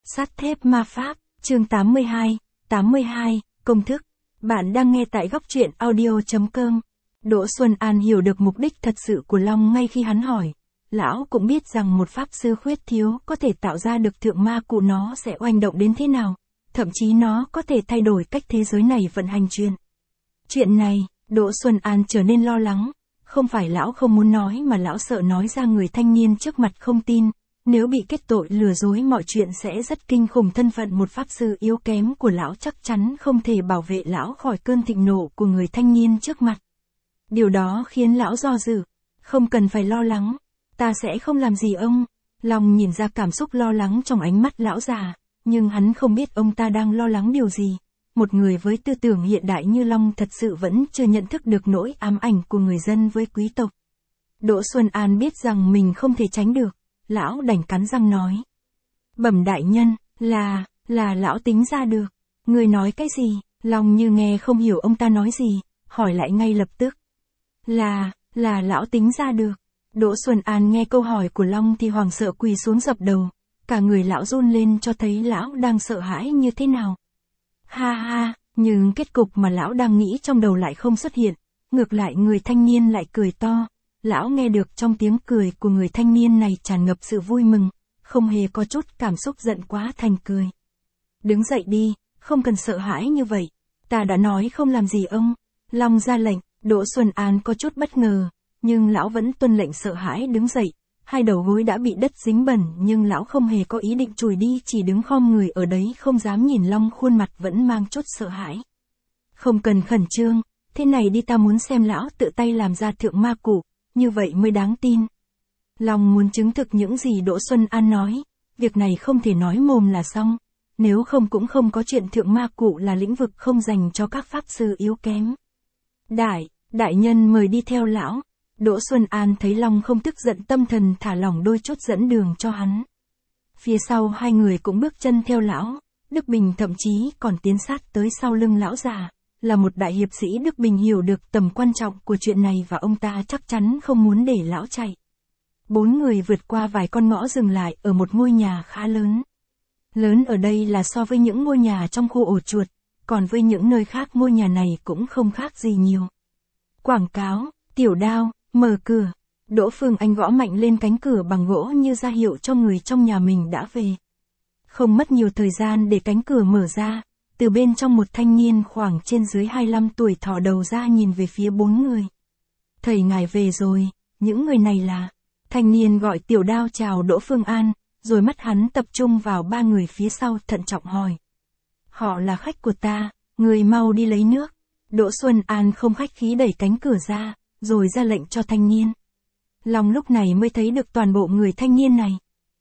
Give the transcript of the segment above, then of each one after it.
Sắt thép ma pháp, chương 82, công thức. Bạn đang nghe tại góc truyện audio.com. Đỗ Xuân An hiểu được mục đích thật sự của Long ngay khi hắn hỏi. Lão cũng biết rằng một pháp sư khuyết thiếu có thể tạo ra được thượng ma cụ, nó sẽ oanh động đến thế nào. Thậm chí nó có thể thay đổi cách thế giới này vận hành chuyện này, Đỗ Xuân An trở nên lo lắng. Không phải lão không muốn nói mà lão sợ nói ra người thanh niên trước mặt không tin. Nếu bị kết tội lừa dối mọi chuyện sẽ rất kinh khủng. Thân phận một pháp sư yếu kém của lão chắc chắn không thể bảo vệ lão khỏi cơn thịnh nộ của người thanh niên trước mặt. Điều đó khiến lão do dự. Không cần phải lo lắng. Ta sẽ không làm gì ông. Long nhìn ra cảm xúc lo lắng trong ánh mắt lão già. Nhưng hắn không biết ông ta đang lo lắng điều gì. Một người với tư tưởng hiện đại như Long thật sự vẫn chưa nhận thức được nỗi ám ảnh của người dân với quý tộc. Đỗ Xuân An biết rằng mình không thể tránh được. Lão đành cắn răng nói. Bẩm đại nhân, là lão tính ra được. Người nói cái gì? Long như nghe không hiểu ông ta nói gì, hỏi lại ngay lập tức. Là lão tính ra được. Đỗ Xuân An nghe câu hỏi của Long thì hoảng sợ quỳ xuống dập đầu. Cả người lão run lên cho thấy lão đang sợ hãi như thế nào. Ha ha, nhưng kết cục mà lão đang nghĩ trong đầu lại không xuất hiện. Ngược lại người thanh niên lại cười to. Lão nghe được trong tiếng cười của người thanh niên này tràn ngập sự vui mừng, không hề có chút cảm xúc giận quá thành cười. Đứng dậy đi, không cần sợ hãi như vậy. Ta đã nói không làm gì ông. Long ra lệnh. Đỗ Xuân An có chút bất ngờ, nhưng lão vẫn tuân lệnh sợ hãi đứng dậy. Hai đầu gối đã bị đất dính bẩn nhưng lão không hề có ý định chùi đi, chỉ đứng khom người ở đấy không dám nhìn Long, khuôn mặt vẫn mang chút sợ hãi. Không cần khẩn trương, thế này đi, ta muốn xem lão tự tay làm ra thượng ma cụ. Như vậy mới đáng tin. Long muốn chứng thực những gì Đỗ Xuân An nói. Việc này không thể nói mồm là xong. Nếu không cũng không có chuyện thượng ma cụ là lĩnh vực không dành cho các pháp sư yếu kém. Đại nhân mời đi theo lão. Đỗ Xuân An thấy Long không tức giận, tâm thần thả lỏng đôi chút dẫn đường cho hắn. Phía sau hai người cũng bước chân theo lão. Đức Bình thậm chí còn tiến sát tới sau lưng lão già. Là một đại hiệp sĩ, Đức Bình hiểu được tầm quan trọng của chuyện này và ông ta chắc chắn không muốn để lão chạy. Bốn người vượt qua vài con ngõ dừng lại ở một ngôi nhà khá lớn. Lớn ở đây là so với những ngôi nhà trong khu ổ chuột, còn với những nơi khác ngôi nhà này cũng không khác gì nhiều. Quảng cáo, Tiểu Đao, mở cửa. Đỗ Phương Anh gõ mạnh lên cánh cửa bằng gỗ như ra hiệu cho người trong nhà mình đã về. Không mất nhiều thời gian để cánh cửa mở ra. Từ bên trong một thanh niên khoảng trên dưới 25 tuổi thò đầu ra nhìn về phía bốn người. Thầy ngài về rồi, những người này là... Thanh niên gọi Tiểu Đao chào Đỗ Phương An, rồi mắt hắn tập trung vào ba người phía sau thận trọng hỏi. Họ là khách của ta, người mau đi lấy nước. Đỗ Xuân An không khách khí đẩy cánh cửa ra, rồi ra lệnh cho thanh niên. Long lúc này mới thấy được toàn bộ người thanh niên này.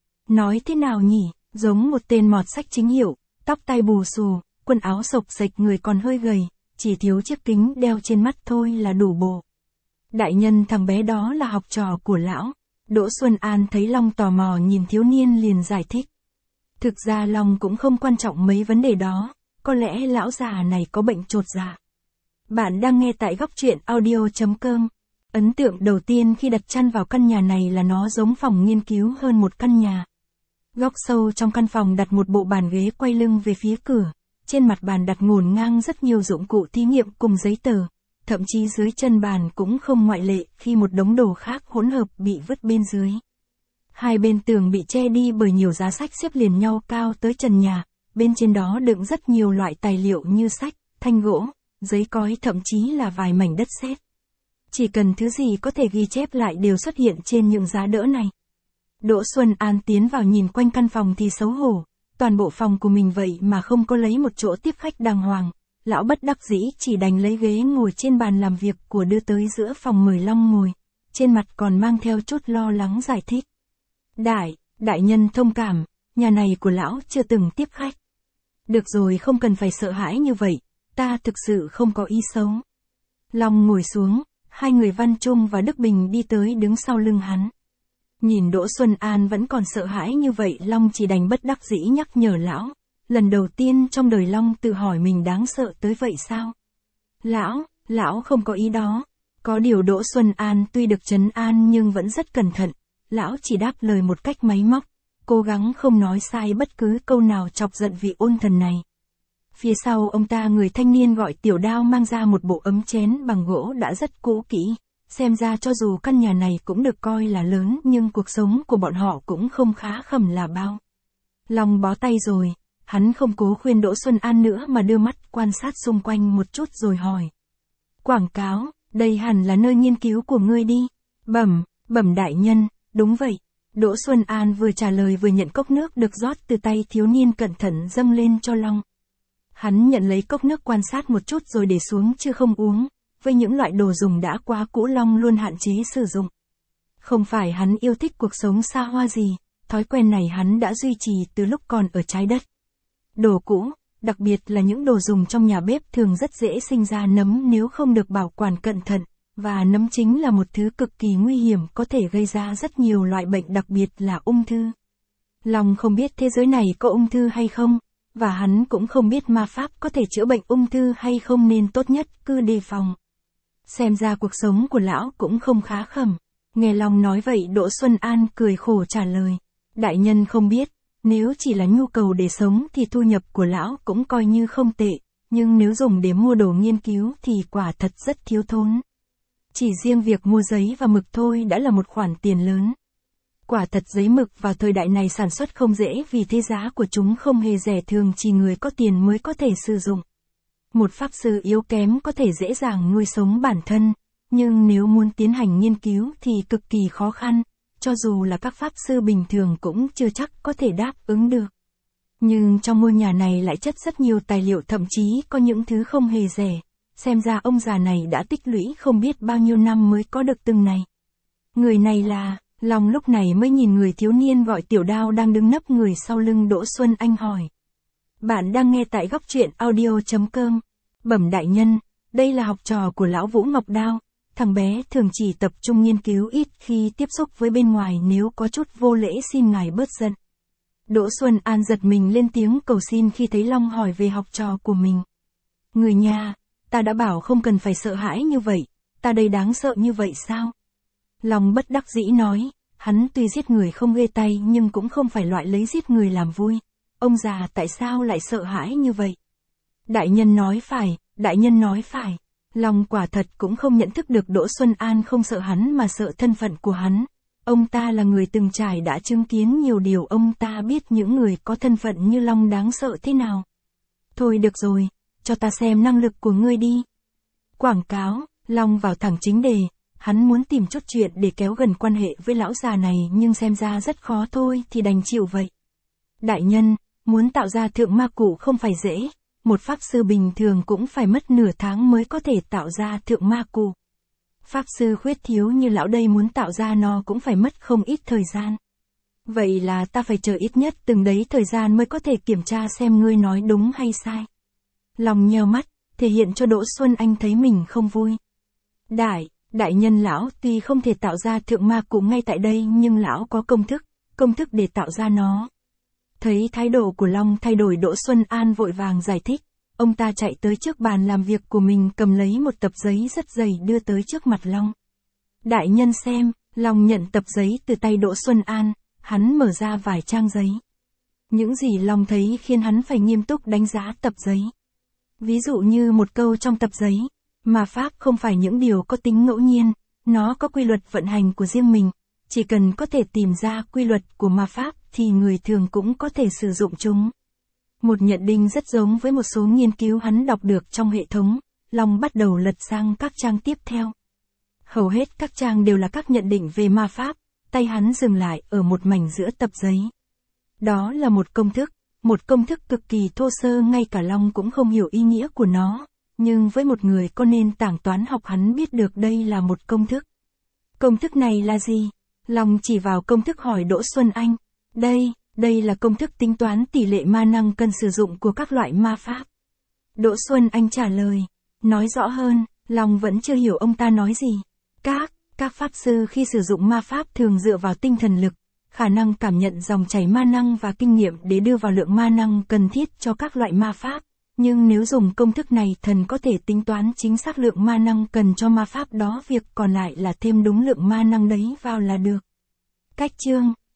Nói thế nào nhỉ, giống một tên mọt sách chính hiệu, tóc tai bù xù. Quần áo xộc xệch, người còn hơi gầy, chỉ thiếu chiếc kính đeo trên mắt thôi là đủ bộ. Đại nhân, thằng bé đó là học trò của lão. Đỗ Xuân An thấy Long tò mò nhìn thiếu niên liền giải thích. Thực ra Long cũng không quan trọng mấy vấn đề đó, có lẽ lão già này có bệnh chột dạ. Bạn đang nghe tại góc truyện audio.com. Ấn tượng đầu tiên khi đặt chân vào căn nhà này là nó giống phòng nghiên cứu hơn một căn nhà. Góc sâu trong căn phòng đặt một bộ bàn ghế quay lưng về phía cửa. Trên mặt bàn đặt ngổn ngang rất nhiều dụng cụ thí nghiệm cùng giấy tờ, thậm chí dưới chân bàn cũng không ngoại lệ khi một đống đồ khác hỗn hợp bị vứt bên dưới. Hai bên tường bị che đi bởi nhiều giá sách xếp liền nhau cao tới trần nhà, bên trên đó đựng rất nhiều loại tài liệu như sách, thanh gỗ, giấy cói, thậm chí là vài mảnh đất sét. Chỉ cần thứ gì có thể ghi chép lại đều xuất hiện trên những giá đỡ này. Đỗ Xuân An tiến vào nhìn quanh căn phòng thì xấu hổ. Toàn bộ phòng của mình vậy mà không có lấy một chỗ tiếp khách đàng hoàng. Lão bất đắc dĩ chỉ đành lấy ghế ngồi trên bàn làm việc của đưa tới giữa phòng mời Long ngồi. Trên mặt còn mang theo chút lo lắng giải thích. Đại nhân thông cảm, nhà này của lão chưa từng tiếp khách. Được rồi, không cần phải sợ hãi như vậy, ta thực sự không có ý xấu. Long ngồi xuống, hai người Văn Trung và Đức Bình đi tới đứng sau lưng hắn. Nhìn Đỗ Xuân An vẫn còn sợ hãi như vậy, Long chỉ đành bất đắc dĩ nhắc nhở lão. Lần đầu tiên trong đời Long tự hỏi mình đáng sợ tới vậy sao? Lão không có ý đó. Có điều Đỗ Xuân An tuy được trấn an nhưng vẫn rất cẩn thận. Lão chỉ đáp lời một cách máy móc. cố gắng không nói sai bất cứ câu nào chọc giận vị ôn thần này. Phía sau ông ta người thanh niên gọi Tiểu Đao mang ra một bộ ấm chén bằng gỗ đã rất cũ kỹ, xem ra cho dù căn nhà này cũng được coi là lớn nhưng cuộc sống của bọn họ cũng không khá khẩm là bao. Long bó tay rồi, hắn không cố khuyên Đỗ Xuân An nữa mà đưa mắt quan sát xung quanh một chút rồi hỏi. Quảng cáo, đây hẳn là nơi nghiên cứu của ngươi đi. Bẩm đại nhân, đúng vậy. Đỗ Xuân An vừa trả lời vừa nhận cốc nước được rót từ tay thiếu niên cẩn thận dâng lên cho Long. Hắn nhận lấy cốc nước quan sát một chút rồi để xuống chứ không uống, với những loại đồ dùng đã quá cũ Long luôn hạn chế sử dụng. Không phải hắn yêu thích cuộc sống xa hoa gì, thói quen này hắn đã duy trì từ lúc còn ở trái đất. Đồ cũ, đặc biệt là những đồ dùng trong nhà bếp thường rất dễ sinh ra nấm nếu không được bảo quản cẩn thận, và nấm chính là một thứ cực kỳ nguy hiểm có thể gây ra rất nhiều loại bệnh đặc biệt là ung thư. Long không biết thế giới này có ung thư hay không, và hắn cũng không biết ma pháp có thể chữa bệnh ung thư hay không nên tốt nhất cứ đề phòng. Xem ra cuộc sống của lão cũng không khá khẩm. Nghe Long nói vậy Đỗ Xuân An cười khổ trả lời. Đại nhân không biết, nếu chỉ là nhu cầu để sống thì thu nhập của lão cũng coi như không tệ, nhưng nếu dùng để mua đồ nghiên cứu thì quả thật rất thiếu thốn. Chỉ riêng việc mua giấy và mực thôi đã là một khoản tiền lớn. Quả thật giấy mực vào thời đại này sản xuất không dễ vì thế giá của chúng không hề rẻ, thường chỉ người có tiền mới có thể sử dụng. Một pháp sư yếu kém có thể dễ dàng nuôi sống bản thân, nhưng nếu muốn tiến hành nghiên cứu thì cực kỳ khó khăn, cho dù là các pháp sư bình thường cũng chưa chắc có thể đáp ứng được. Nhưng trong ngôi nhà này lại chất rất nhiều tài liệu, thậm chí có những thứ không hề rẻ, xem ra ông già này đã tích lũy không biết bao nhiêu năm mới có được từng này. Người này là... Long lúc này mới nhìn người thiếu niên gọi Tiểu Đao đang đứng nấp người sau lưng Đỗ Xuân Anh hỏi. Bạn đang nghe tại góc truyện audio.com. Bẩm đại nhân, đây là học trò của lão Vũ Ngọc Đao, thằng bé thường chỉ tập trung nghiên cứu, ít khi tiếp xúc với bên ngoài, nếu có chút vô lễ xin ngài bớt giận. Đỗ Xuân An giật mình lên tiếng cầu xin khi thấy Long hỏi về học trò của mình. Người nhà, ta đã bảo không cần phải sợ hãi như vậy, ta đây đáng sợ như vậy sao? Long bất đắc dĩ nói, hắn tuy giết người không ghê tay nhưng cũng không phải loại lấy giết người làm vui. Ông già tại sao lại sợ hãi như vậy? Đại nhân nói phải, đại nhân nói phải. Long quả thật cũng không nhận thức được Đỗ Xuân An không sợ hắn mà sợ thân phận của hắn. Ông ta là người từng trải đã chứng kiến nhiều điều, ông ta biết những người có thân phận như Long đáng sợ thế nào. Thôi được rồi, cho ta xem năng lực của ngươi đi. Quảng cáo, Long vào thẳng chính đề. Hắn muốn tìm chút chuyện để kéo gần quan hệ với lão già này nhưng xem ra rất khó thôi thì đành chịu vậy. Đại nhân, muốn tạo ra thượng ma cụ không phải dễ, một pháp sư bình thường cũng phải mất nửa tháng mới có thể tạo ra thượng ma cụ. Pháp sư khuyết thiếu như lão đây muốn tạo ra nó cũng phải mất không ít thời gian. Vậy là ta phải chờ ít nhất từng đấy thời gian mới có thể kiểm tra xem ngươi nói đúng hay sai. Long nheo mắt, thể hiện cho Đỗ Xuân Anh thấy mình không vui. Đại nhân, lão tuy không thể tạo ra thượng ma cụ ngay tại đây nhưng lão có công thức để tạo ra nó. Thấy thái độ của Long thay đổi, Đỗ Xuân An vội vàng giải thích. Ông ta chạy tới trước bàn làm việc của mình, cầm lấy một tập giấy rất dày đưa tới trước mặt Long. Đại nhân xem. Long nhận tập giấy từ tay Đỗ Xuân An, hắn mở ra vài trang giấy. Những gì Long thấy khiến hắn phải nghiêm túc đánh giá tập giấy. Ví dụ như một câu trong tập giấy. Ma pháp không phải những điều có tính ngẫu nhiên, nó có quy luật vận hành của riêng mình, chỉ cần có thể tìm ra quy luật của ma pháp thì người thường cũng có thể sử dụng chúng. Một nhận định rất giống với một số nghiên cứu hắn đọc được trong hệ thống. Long bắt đầu lật sang các trang tiếp theo. Hầu hết các trang đều là các nhận định về ma pháp, tay hắn dừng lại ở một mảnh giữa tập giấy. Đó là một công thức cực kỳ thô sơ, ngay cả Long cũng không hiểu ý nghĩa của nó. Nhưng với một người có nền tảng toán học hắn biết được đây là một công thức. Công thức này là gì? Long chỉ vào công thức hỏi Đỗ Xuân Anh. Đây là công thức tính toán tỷ lệ ma năng cần sử dụng của các loại ma pháp. Đỗ Xuân Anh trả lời. Nói rõ hơn, Long vẫn chưa hiểu ông ta nói gì. Các pháp sư khi sử dụng ma pháp thường dựa vào tinh thần lực, khả năng cảm nhận dòng chảy ma năng và kinh nghiệm để đưa vào lượng ma năng cần thiết cho các loại ma pháp. Nhưng nếu dùng công thức này, thần có thể tính toán chính xác lượng ma năng cần cho ma pháp đó, việc còn lại là thêm đúng lượng ma năng đấy vào là được. Cách chương